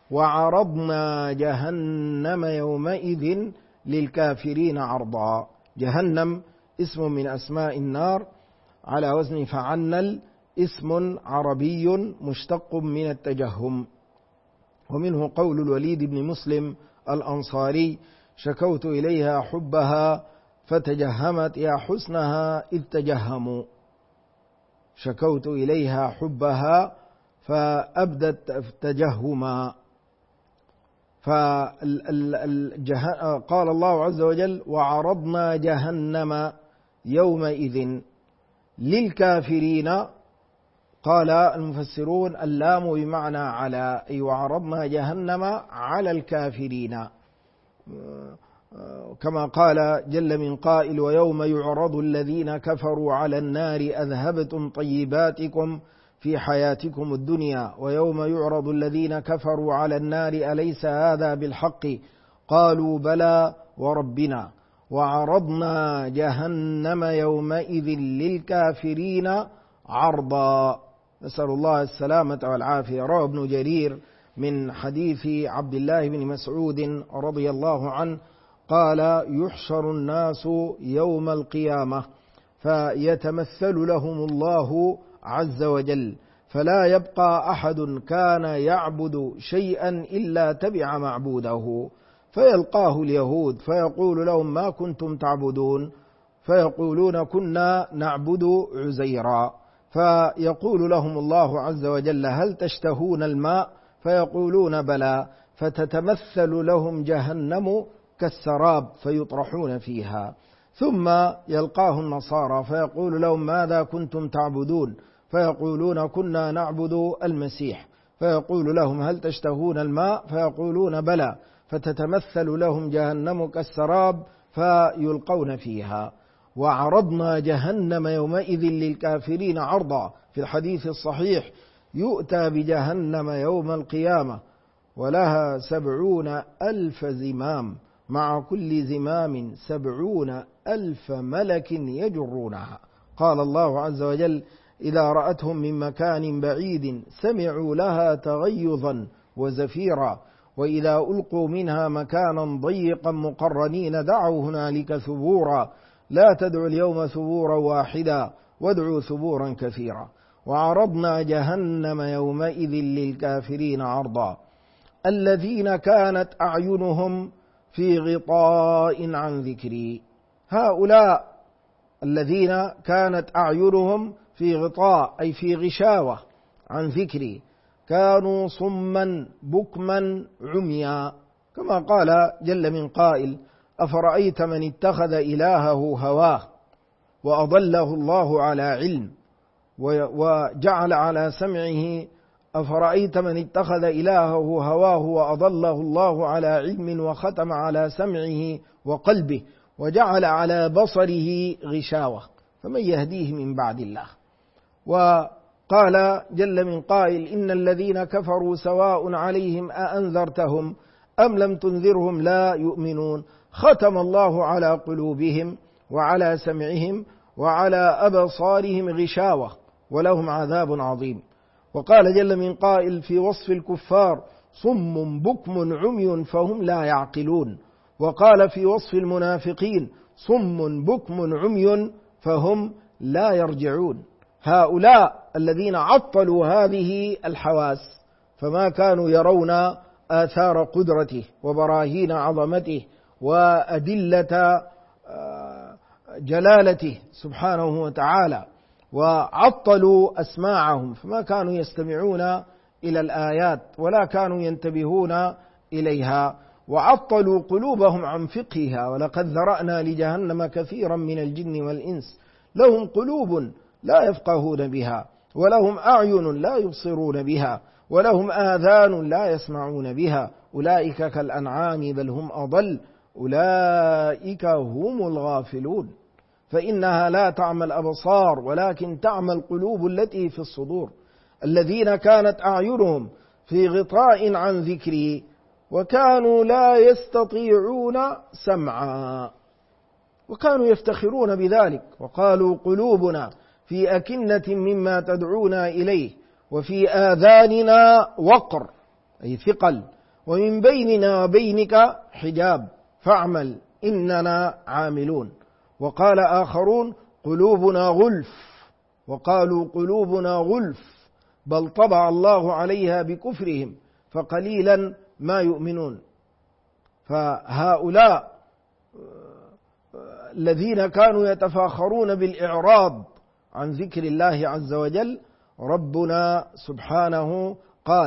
وعرضنا جهنم يومئذ للكافرين عرضا. جهنم اسم من أسماء النار على وزن فعنل، اسم عربي مشتق من التجهم. ومنه قول الوليد بن مسلم الأنصاري شكوت إليها حبها فتجهمت يا حسنها إذ تجهموا. شكوت إليها حبها فأبدت تجهما. قال الله عز وجل: وعرضنا جهنم يومئذ للكافرين. قال المفسرون: اللام بمعنى على، أي وعرضنا جهنم على الكافرين، كما قال جل من قائل: ويوم يعرض الذين كفروا على النار أذهبتم طيباتكم في حياتكم الدنيا ويوم يعرض الذين كفروا على النار أليس هذا بالحق قالوا بلى وربنا وعرضنا جهنم يومئذ للكافرين عرضا. نسأل الله السلامة والعافية. روى ابن جرير من حديث عبد الله بن مسعود رضي الله عنه قال: يحشر الناس يوم القيامة فيتمثل لهم الله عز وجل، فلا يبقى أحد كان يعبد شيئا إلا تبع معبوده، فيلقاه اليهود فيقول لهم: ما كنتم تعبدون؟ فيقولون: كنا نعبد عزيرا. فيقول لهم الله عز وجل: هل تشتهون الماء؟ فيقولون: بلى. فتتمثل لهم جهنم كالسراب فيطرحون فيها. ثم يلقاه النصارى فيقول لهم: ماذا كنتم تعبدون؟ فيقولون: كنا نعبد المسيح. فيقول لهم: هل تشتهون الماء؟ فيقولون: بلى. فتتمثل لهم جهنم كالسراب فيلقون فيها. وعرضنا جهنم يومئذ للكافرين عرضا. في الحديث الصحيح: يؤتى بجهنم يوم القيامة ولها 70,000 زمام، مع كل زمام 70,000 ملك يجرونها. قال الله عز وجل: إذا رأتهم من مكان بعيد سمعوا لها تغيظا وزفيرا، وإذا ألقوا منها مكانا ضيقا مقرنين دعوا هنالك ثبورا، لا تدعوا اليوم ثبورا واحدا وادعوا ثبورا كثيرا. وعرضنا جهنم يومئذ للكافرين عرضا. الذين كانت أعينهم في غطاء عن ذكري. هؤلاء الذين كانت أعينهم في غطاء أي في غشاوة عن ذكري كانوا صما بكما عميا، كما قال جل من قائل: أفرأيت من اتخذ إلهه هواه وأضله الله على علم وجعل على سمعه أفرأيت من اتخذ إلهه هواه وأضله الله على علم وختم على سمعه وقلبه وجعل على بصره غشاوة فمن يهديه من بعد الله. وقال جل من قائل: إن الذين كفروا سواء عليهم أأنذرتهم أم لم تنذرهم لا يؤمنون، ختم الله على قلوبهم وعلى سمعهم وعلى أبصارهم غشاوة ولهم عذاب عظيم. وقال جل من قائل في وصف الكفار: صم بكم عمي فهم لا يعقلون. وقال في وصف المنافقين: صم بكم عمي فهم لا يرجعون. هؤلاء الذين عطلوا هذه الحواس فما كانوا يرون آثار قدرته وبراهين عظمته وأدلة جلالته سبحانه وتعالى، وعطلوا أسماعهم فما كانوا يستمعون إلى الآيات ولا كانوا ينتبهون إليها، وعطلوا قلوبهم عن فقهها. ولقد ذرأنا لجهنم كثيرا من الجن والإنس لهم قلوب لا يفقهون بها ولهم أعين لا يبصرون بها ولهم آذان لا يسمعون بها أولئك كالأنعام بل هم أضل أولئك هم الغافلون. فإنها لا تعمى الأبصار ولكن تعمى القلوب التي في الصدور. الذين كانت أعينهم في غطاء عن ذكري وكانوا لا يستطيعون سمعا، وكانوا يفتخرون بذلك وقالوا: قلوبنا في أكنة مما تدعونا إليه وفي آذاننا وقر أي ثقل ومن بيننا وبينك حجاب فاعمل إننا عاملون. وقال آخرون: قلوبنا غلف. وقالوا: قلوبنا غلف بل طبع الله عليها بكفرهم فقليلا ما يؤمنون. فهؤلاء الذين كانوا يتفاخرون بالإعراض عن ذكر الله عز وجل ربنا سبحانه قال: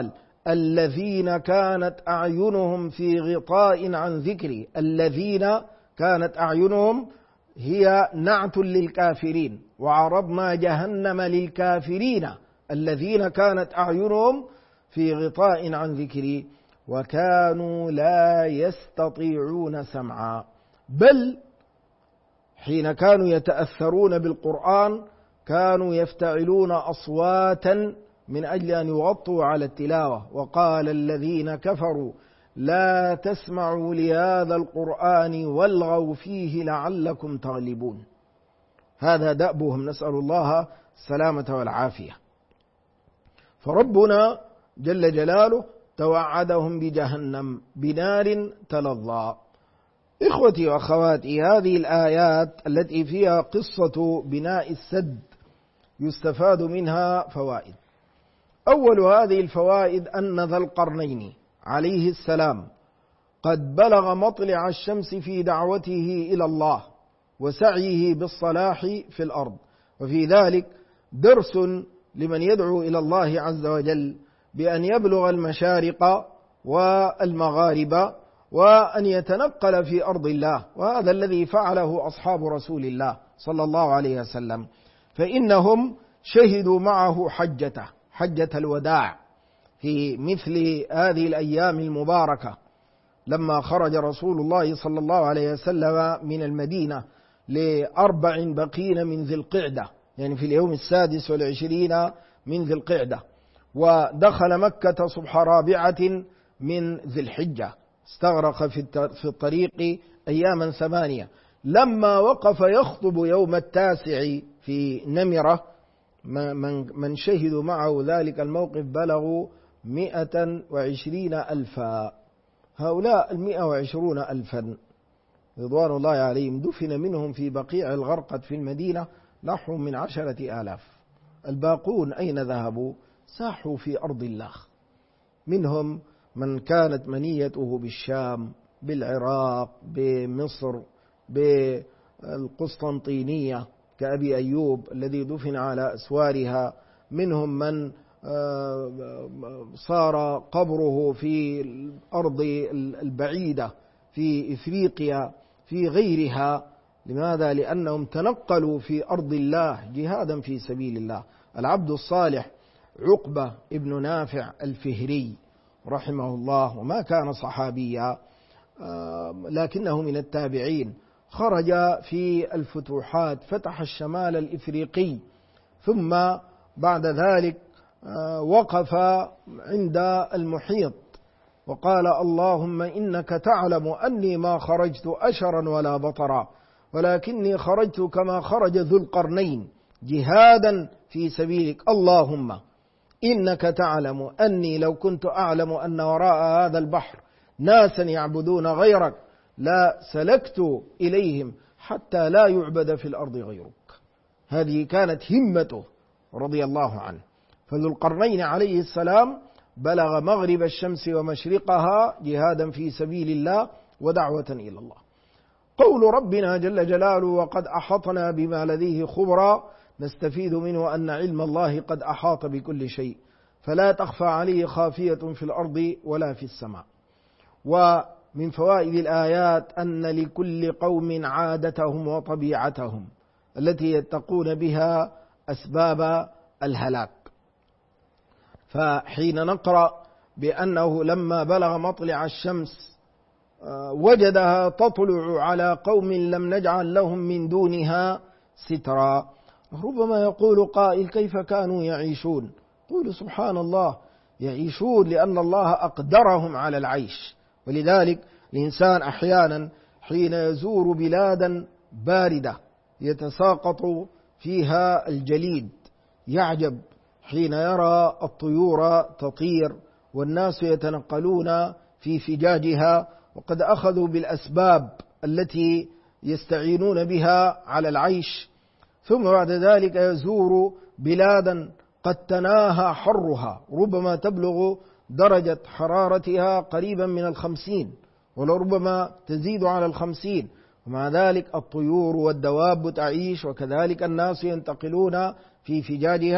الذين كانت أعينهم في غطاء عن ذكري. الذين كانت أعينهم هي نعت للكافرين، وعرضنا جهنم للكافرين الذين كانت أعينهم في غطاء عن ذكري وكانوا لا يستطيعون سمعا. بل حين كانوا يتأثرون بالقرآن كانوا يفتعلون أصواتا من أجل أن يغطوا على التلاوة. وقال الذين كفروا لا تسمعوا لهذا القرآن والغوا فيه لعلكم تغلبون. هذا دأبهم، نسأل الله السلامة والعافية. فربنا جل جلاله توعدهم بجهنم بنار تلظى. إخوتي وأخواتي، هذه الآيات التي فيها قصة بناء السد يستفاد منها فوائد. أول هذه الفوائد أن ذا القرنين عليه السلام قد بلغ مطلع الشمس في دعوته إلى الله وسعيه بالصلاح في الأرض، وفي ذلك درس لمن يدعو إلى الله عز وجل بأن يبلغ المشارق والمغارب وأن يتنقل في أرض الله، وهذا الذي فعله أصحاب رسول الله صلى الله عليه وسلم، فإنهم شهدوا معه حجة الوداع في مثل هذه الأيام المباركة، لما خرج رسول الله صلى الله عليه وسلم من المدينة ل4 بقين من ذي القعدة، يعني في اليوم 26 من ذي القعدة، ودخل مكة صبح 4 من ذي الحجة، استغرق في الطريق أياما 8. لما وقف يخطب يوم 9 في نمرة من شهدوا معه ذلك الموقف بلغوا 120,000. هؤلاء 120,000 رضوان الله عليهم دفن منهم في بقيع الغرقد في المدينة نحو من 10,000. الباقون أين ذهبوا؟ ساحوا في أرض الله. منهم من كانت منيته بالشام، بالعراق، بمصر، بالقسطنطينية كأبي أيوب الذي دفن على أسوارها. منهم من صار قبره في الأرض البعيدة في إفريقيا في غيرها. لماذا؟ لأنهم تنقلوا في أرض الله جهادا في سبيل الله. العبد الصالح عقبة ابن نافع الفهري رحمه الله، وما كان صحابيا لكنه من التابعين، خرج في الفتوحات، فتح الشمال الإفريقي، ثم بعد ذلك وقف عند المحيط وقال اللهم إنك تعلم أني ما خرجت أشرا ولا بطرا، ولكني خرجت كما خرج ذو القرنين جهادا في سبيلك. اللهم إنك تعلم أني لو كنت أعلم أن وراء هذا البحر ناسا يعبدون غيرك لا سلكت إليهم حتى لا يعبد في الأرض غيرك. هذه كانت همته رضي الله عنه. فذو القرنين عليه السلام بلغ مغرب الشمس ومشرقها جهادا في سبيل الله ودعوة إلى الله. قول ربنا جل جلاله وقد أحطنا بما لديه خبرا نستفيد منه أن علم الله قد أحاط بكل شيء فلا تخفى عليه خافية في الأرض ولا في السماء. ومن فوائد الآيات أن لكل قوم عادتهم وطبيعتهم التي يتقون بها أسباب الهلاك. فحين نقرأ بأنه لما بلغ مطلع الشمس وجدها تطلع على قوم لم نجعل لهم من دونها سترا، ربما يقول قائل كيف كانوا يعيشون؟ قول سبحان الله، يعيشون لأن الله أقدرهم على العيش. ولذلك الإنسان أحيانا حين يزور بلادا باردة يتساقط فيها الجليد يعجب حين يرى الطيور تطير والناس يتنقلون في فجاجها، وقد أخذوا بالأسباب التي يستعينون بها على العيش. ثم بعد ذلك يزور بلادا قد تناهى حرها، ربما تبلغ درجة حرارتها قريبا من 50 ولربما تزيد على 50، ومع ذلك الطيور والدواب تعيش، وكذلك الناس ينتقلون في فجاجها.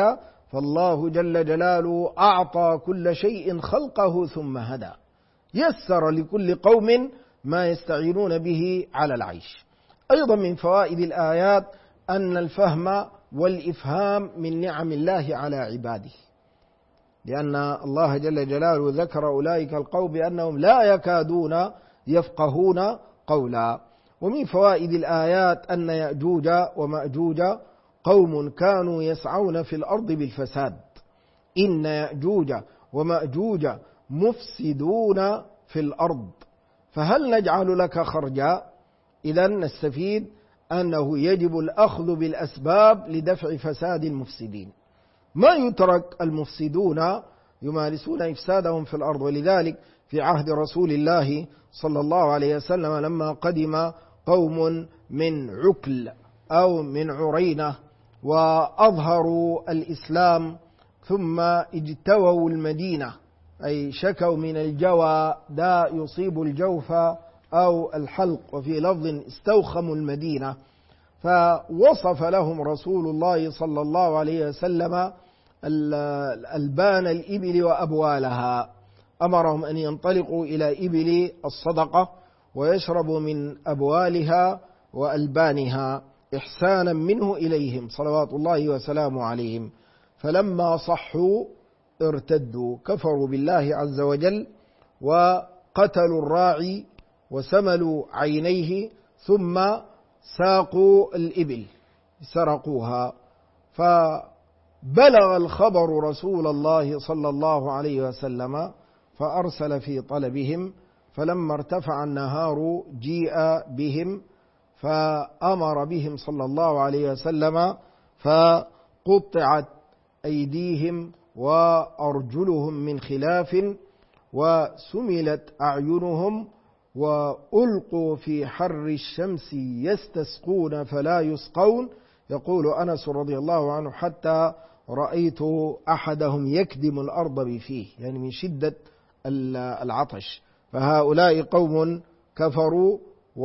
فالله جل جلاله أعطى كل شيء خلقه ثم هدى، يسر لكل قوم ما يستعينون به على العيش. أيضا من فوائد الآيات أن الفهم والإفهام من نعم الله على عباده، لأن الله جل جلاله ذكر أولئك القوم بأنهم لا يكادون يفقهون قولا. ومن فوائد الآيات أن يأجوج ومأجوج قوم كانوا يسعون في الأرض بالفساد، إن يأجوج ومأجوج مفسدون في الأرض، فهل نجعل لك خرجا؟ إذن نستفيد أنه يجب الأخذ بالأسباب لدفع فساد المفسدين، ما يترك المفسدون يمارسون إفسادهم في الأرض. ولذلك في عهد رسول الله صلى الله عليه وسلم لما قدم قوم من عكل أو من عرينة وأظهروا الإسلام ثم اجتووا المدينة، أي شكوا من الجوى داء يصيب الجوف أو الحلق، وفي لفظ استوخموا المدينة، فوصف لهم رسول الله صلى الله عليه وسلم ألبان الإبل وأبوالها، أمرهم أن ينطلقوا إلى إبل الصدقة ويشربوا من أبوالها وألبانها إحسانا منه إليهم صلوات الله وسلامه عليهم. فلما صحوا ارتدوا، كفروا بالله عز وجل وقتلوا الراعي وسملوا عينيه، ثم ساقوا الإبل سرقوها، فبلغ الخبر رسول الله صلى الله عليه وسلم فأرسل في طلبهم، فلما ارتفع النهار جيء بهم فأمر بهم صلى الله عليه وسلم فقطعت أيديهم وأرجلهم من خلاف وسملت أعينهم وألقوا في حر الشمس يستسقون فلا يسقون. يقول أنس رضي الله عنه حتى رأيت أحدهم يكدم الأرض بفيه، يعني من شدة العطش. فهؤلاء قوم كفروا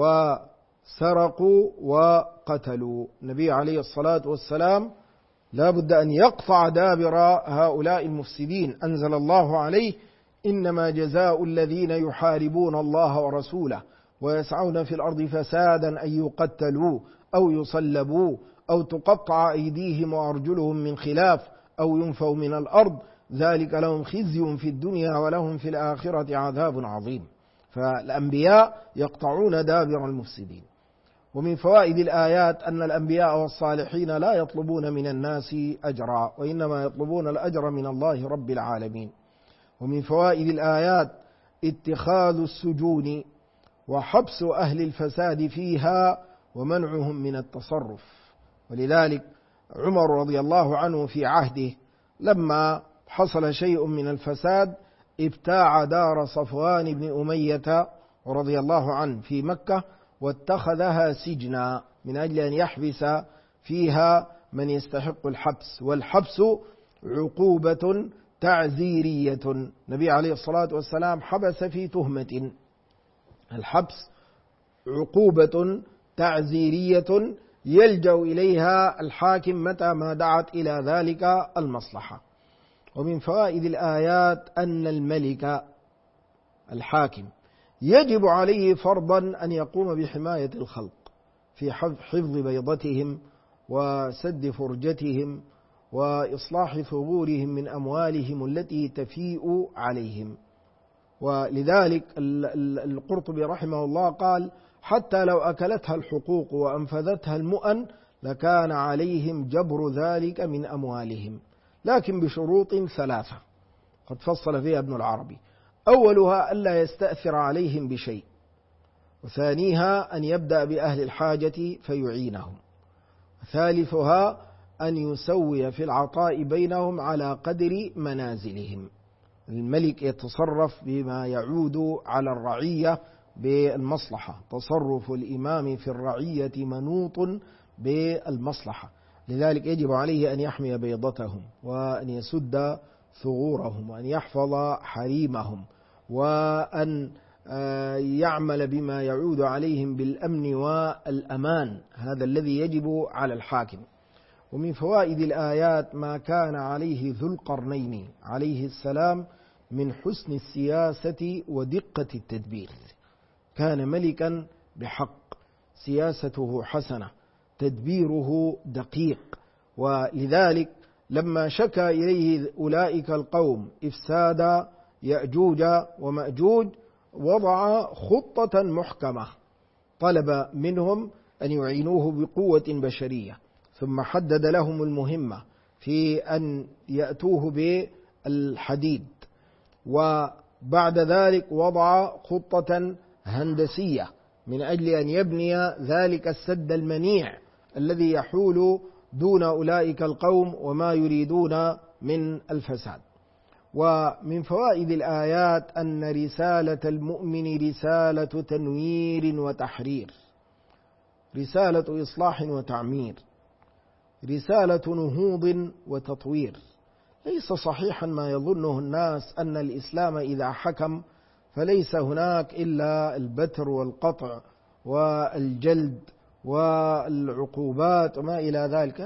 وسرقوا وقتلوا. النبي عليه الصلاة والسلام لا بد أن يقطع دابر هؤلاء المفسدين. أنزل الله عليه: إنما جزاء الذين يحاربون الله ورسوله ويسعون في الأرض فسادا أن يقتلوا أو يصلبوا أو تقطع أيديهم وأرجلهم من خلاف أو ينفوا من الأرض، ذلك لهم خزي في الدنيا ولهم في الآخرة عذاب عظيم. فالأنبياء يقطعون دابر المفسدين. ومن فوائد الآيات أن الأنبياء والصالحين لا يطلبون من الناس أجرا، وإنما يطلبون الأجر من الله رب العالمين. ومن فوائد الآيات اتخاذ السجون وحبس أهل الفساد فيها ومنعهم من التصرف. ولذلك عمر رضي الله عنه في عهده لما حصل شيء من الفساد ابتاع دار صفوان بن أمية رضي الله عنه في مكة واتخذها سجنا من أجل أن يحبس فيها من يستحق الحبس، والحبس عقوبة تعزيرية. النبي عليه الصلاة والسلام حبس في تهمة. الحبس عقوبة تعزيرية يلجأ إليها الحاكم متى ما دعت إلى ذلك المصلحة. ومن فوائد الآيات أن الملك الحاكم يجب عليه فرضا أن يقوم بحماية الخلق في حفظ بيضتهم وسد فرجتهم وإصلاح ثغورهم من أموالهم التي تفيء عليهم. ولذلك القرطبي رحمه الله قال: حتى لو أكلتها الحقوق وأنفذتها المؤن لكان عليهم جبر ذلك من أموالهم، لكن بشروط ثلاثة قد فصل فيها ابن العربي: أولها ألا يستأثر عليهم بشيء، وثانيها أن يبدأ بأهل الحاجة فيعينهم، وثالثها أن يسوي في العطاء بينهم على قدر منازلهم. الملك يتصرف بما يعود على الرعية بالمصلحة، تصرف الإمام في الرعية منوط بالمصلحة، لذلك يجب عليه أن يحمي بيضتهم وأن يسد ثغورهم وأن يحفظ حريمهم وأن يعمل بما يعود عليهم بالأمن والأمان، هذا الذي يجب على الحاكم. ومن فوائد الآيات ما كان عليه ذو القرنين عليه السلام من حسن السياسة ودقة التدبير. كان ملكا بحق، سياسته حسنة، تدبيره دقيق، ولذلك لما شكى إليه أولئك القوم إفساد يأجوج ومأجوج وضع خطة محكمة، طلب منهم أن يعينوه بقوة بشرية، ثم حدد لهم المهمة في أن يأتوه بالحديد، وبعد ذلك وضع خطة هندسية من أجل أن يبني ذلك السد المنيع الذي يحول دون أولئك القوم وما يريدون من الفساد. ومن فوائد الآيات أن رسالة المؤمن رسالة تنوير وتحرير، رسالة إصلاح وتعمير، رسالة نهوض وتطوير. ليس صحيحا ما يظنه الناس أن الإسلام إذا حكم فليس هناك إلا البتر والقطع والجلد والعقوبات وما إلى ذلك.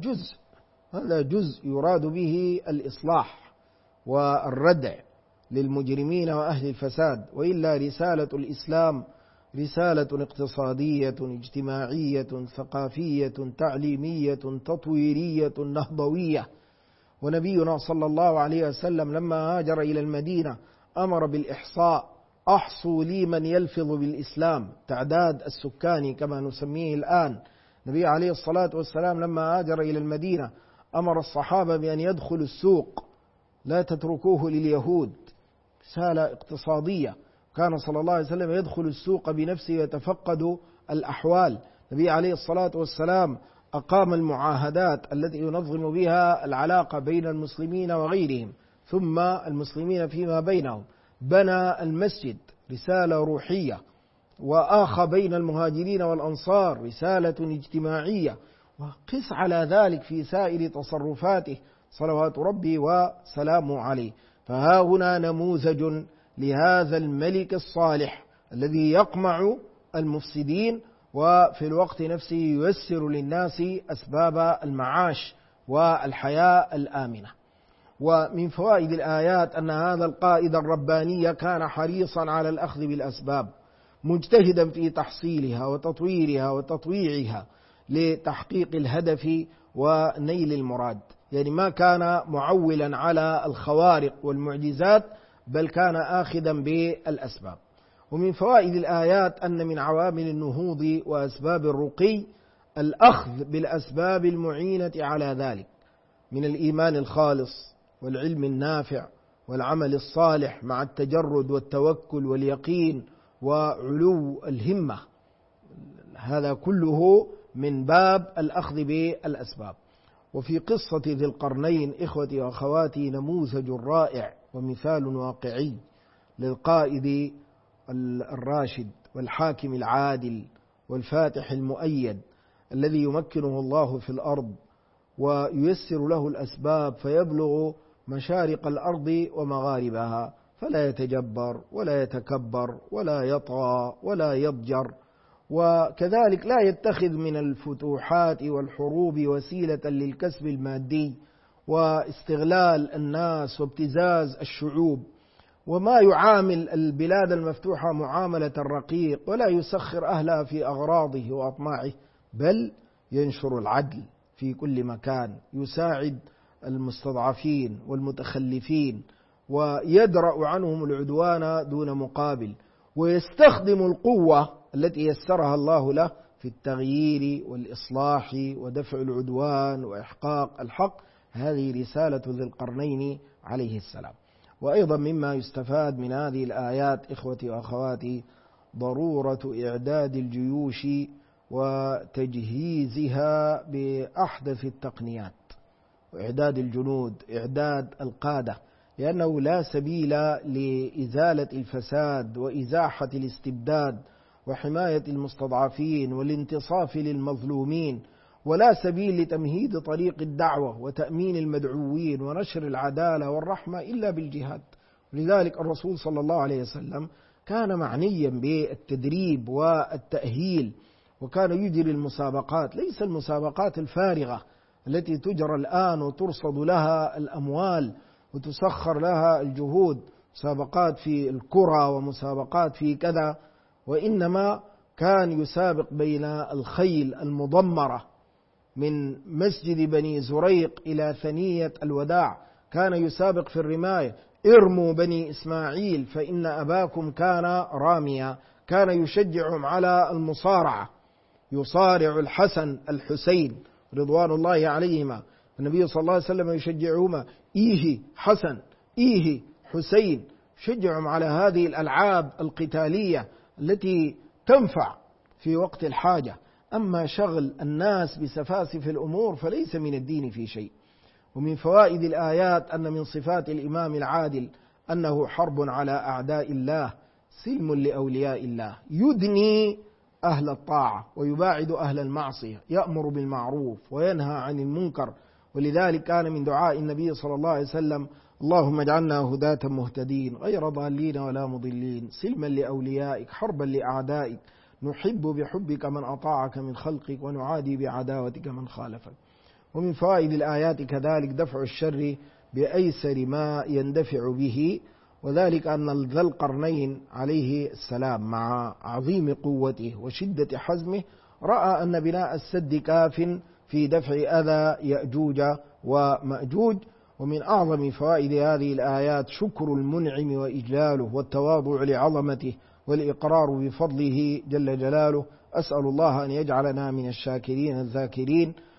هذا جزء يراد به الإصلاح والردع للمجرمين وأهل الفساد، وإلا رسالة الإسلام رسالة اقتصادية اجتماعية ثقافية تعليمية تطويرية نهضوية. ونبينا صلى الله عليه وسلم لما هاجر إلى المدينة أمر بالإحصاء، أحصوا لي من يلفظ بالإسلام، تعداد السكاني كما نسميه الآن. النبي عليه الصلاة والسلام لما هاجر إلى المدينة أمر الصحابة بأن يدخلوا السوق، لا تتركوه لليهود، رسالة اقتصادية. كان صلى الله عليه وسلم يدخل السوق بنفسه يتفقد الأحوال. النبي عليه الصلاة والسلام أقام المعاهدات التي ينظم بها العلاقة بين المسلمين وغيرهم، ثم المسلمين فيما بينهم، بنى المسجد، رسالة روحية، وآخى بين المهاجرين والأنصار، رسالة اجتماعية، وقس على ذلك في سائر تصرفاته صلوات ربي وسلامه عليه. فها هنا نموذج لهذا الملك الصالح الذي يقمع المفسدين وفي الوقت نفسه ييسر للناس أسباب المعاش والحياة الآمنة. ومن فوائد الآيات أن هذا القائد الرباني كان حريصا على الأخذ بالأسباب، مجتهدا في تحصيلها وتطويرها وتطويعها لتحقيق الهدف ونيل المراد. يعني ما كان معولا على الخوارق والمعجزات، بل كان آخذا بالأسباب. ومن فوائد الآيات أن من عوامل النهوض وأسباب الرقي الأخذ بالأسباب المعينة على ذلك، من الإيمان الخالص والعلم النافع والعمل الصالح مع التجرد والتوكل واليقين وعلو الهمة. هذا كله من باب الأخذ بالأسباب. وفي قصة ذي القرنين إخوتي وأخواتي نموذج رائع ومثال واقعي للقائد الراشد والحاكم العادل والفاتح المؤيد الذي يمكنه الله في الأرض وييسر له الأسباب فيبلغ مشارق الأرض ومغاربها، فلا يتجبر ولا يتكبر ولا يطغى ولا يضجر، وكذلك لا يتخذ من الفتوحات والحروب وسيلة للكسب المادي واستغلال الناس وابتزاز الشعوب، وما يعامل البلاد المفتوحة معاملة الرقيق ولا يسخر أهلها في أغراضه وأطماعه، بل ينشر العدل في كل مكان، يساعد المستضعفين والمتخلفين ويدرأ عنهم العدوان دون مقابل، ويستخدم القوة التي يسرها الله له في التغيير والإصلاح ودفع العدوان وإحقاق الحق. هذه رسالة ذي القرنين عليه السلام. وأيضا مما يستفاد من هذه الآيات إخوتي وأخواتي ضرورة إعداد الجيوش وتجهيزها بأحدث التقنيات، وإعداد الجنود، إعداد القادة، لأنه لا سبيل لإزالة الفساد وإزاحة الاستبداد وحماية المستضعفين والانتصاف للمظلومين، ولا سبيل لتمهيد طريق الدعوة وتأمين المدعوين ونشر العدالة والرحمة إلا بالجهاد. لذلك الرسول صلى الله عليه وسلم كان معنيا بالتدريب والتأهيل، وكان يجري المسابقات، ليس المسابقات الفارغة التي تجرى الآن وترصد لها الأموال وتسخر لها الجهود، مسابقات في الكرة ومسابقات في كذا، وإنما كان يسابق بين الخيل المضمرة من مسجد بني زريق إلى ثنية الوداع، كان يسابق في الرماية، ارموا بني إسماعيل فإن أباكم كان راميا، كان يشجعهم على المصارعة، يصارع الحسن الحسين رضوان الله عليهما، النبي صلى الله عليه وسلم يشجعهما، إيه حسن إيه حسين، يشجعهم على هذه الألعاب القتالية التي تنفع في وقت الحاجة. أما شغل الناس بسفاسف الأمور فليس من الدين في شيء. ومن فوائد الآيات أن من صفات الإمام العادل أنه حرب على أعداء الله سلم لأولياء الله، يدني أهل الطاعة ويباعد أهل المعصية، يأمر بالمعروف وينهى عن المنكر. ولذلك كان من دعاء النبي صلى الله عليه وسلم: اللهم اجعلنا هداة مهتدين غير ضالين ولا مضلين، سلما لأوليائك حربا لأعدائك، نحب بحبك من أطاعك من خلقك ونعادي بعداوتك من خالفك. ومن فوائد الآيات كذلك دفع الشر بأيسر ما يندفع به، وذلك أن ذا القرنين عليه السلام مع عظيم قوته وشدة حزمه رأى أن بناء السد كاف في دفع أذى يأجوج ومأجوج. ومن أعظم فوائد هذه الآيات شكر المنعم وإجلاله والتواضع لعظمته والإقرار بفضله جل جلاله. أسأل الله أن يجعلنا من الشاكرين الذاكرين.